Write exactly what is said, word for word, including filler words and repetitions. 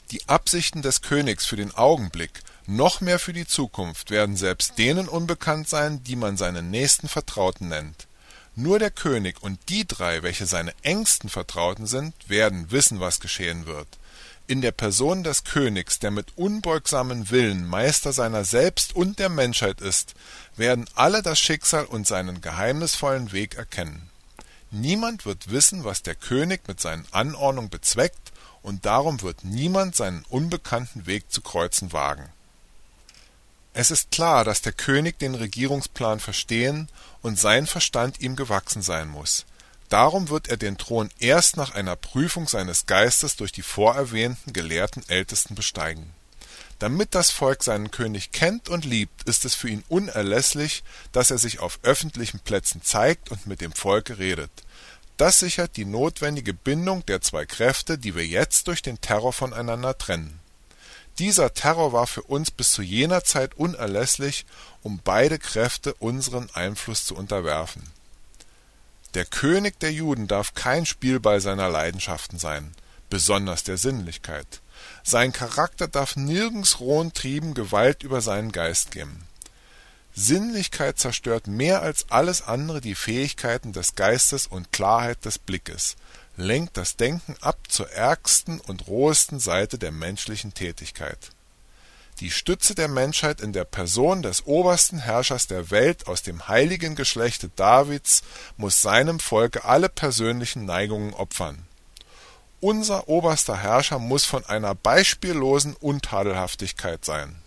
Die Absichten des Königs für den Augenblick, noch mehr für die Zukunft, werden selbst denen unbekannt sein, die man seinen nächsten Vertrauten nennt. Nur der König und die drei, welche seine engsten Vertrauten sind, werden wissen, was geschehen wird. In der Person des Königs, der mit unbeugsamem Willen Meister seiner selbst und der Menschheit ist, werden alle das Schicksal und seinen geheimnisvollen Weg erkennen. Niemand wird wissen, was der König mit seinen Anordnungen bezweckt, und darum wird niemand seinen unbekannten Weg zu kreuzen wagen. Es ist klar, dass der König den Regierungsplan verstehen und sein Verstand ihm gewachsen sein muss. Darum wird er den Thron erst nach einer Prüfung seines Geistes durch die vorerwähnten gelehrten Ältesten besteigen. Damit das Volk seinen König kennt und liebt, ist es für ihn unerlässlich, dass er sich auf öffentlichen Plätzen zeigt und mit dem Volke redet. Das sichert die notwendige Bindung der zwei Kräfte, die wir jetzt durch den Terror voneinander trennen. Dieser Terror war für uns bis zu jener Zeit unerlässlich, um beide Kräfte unseren Einfluss zu unterwerfen. Der König der Juden darf kein Spielball seiner Leidenschaften sein, besonders der Sinnlichkeit. Sein Charakter darf nirgends rohen Trieben Gewalt über seinen Geist geben. Sinnlichkeit zerstört mehr als alles andere die Fähigkeiten des Geistes und Klarheit des Blickes, lenkt das Denken ab zur ärgsten und rohesten Seite der menschlichen Tätigkeit. Die Stütze der Menschheit in der Person des obersten Herrschers der Welt aus dem heiligen Geschlechte Davids muss seinem Volke alle persönlichen Neigungen opfern. Unser oberster Herrscher muss von einer beispiellosen Untadelhaftigkeit sein.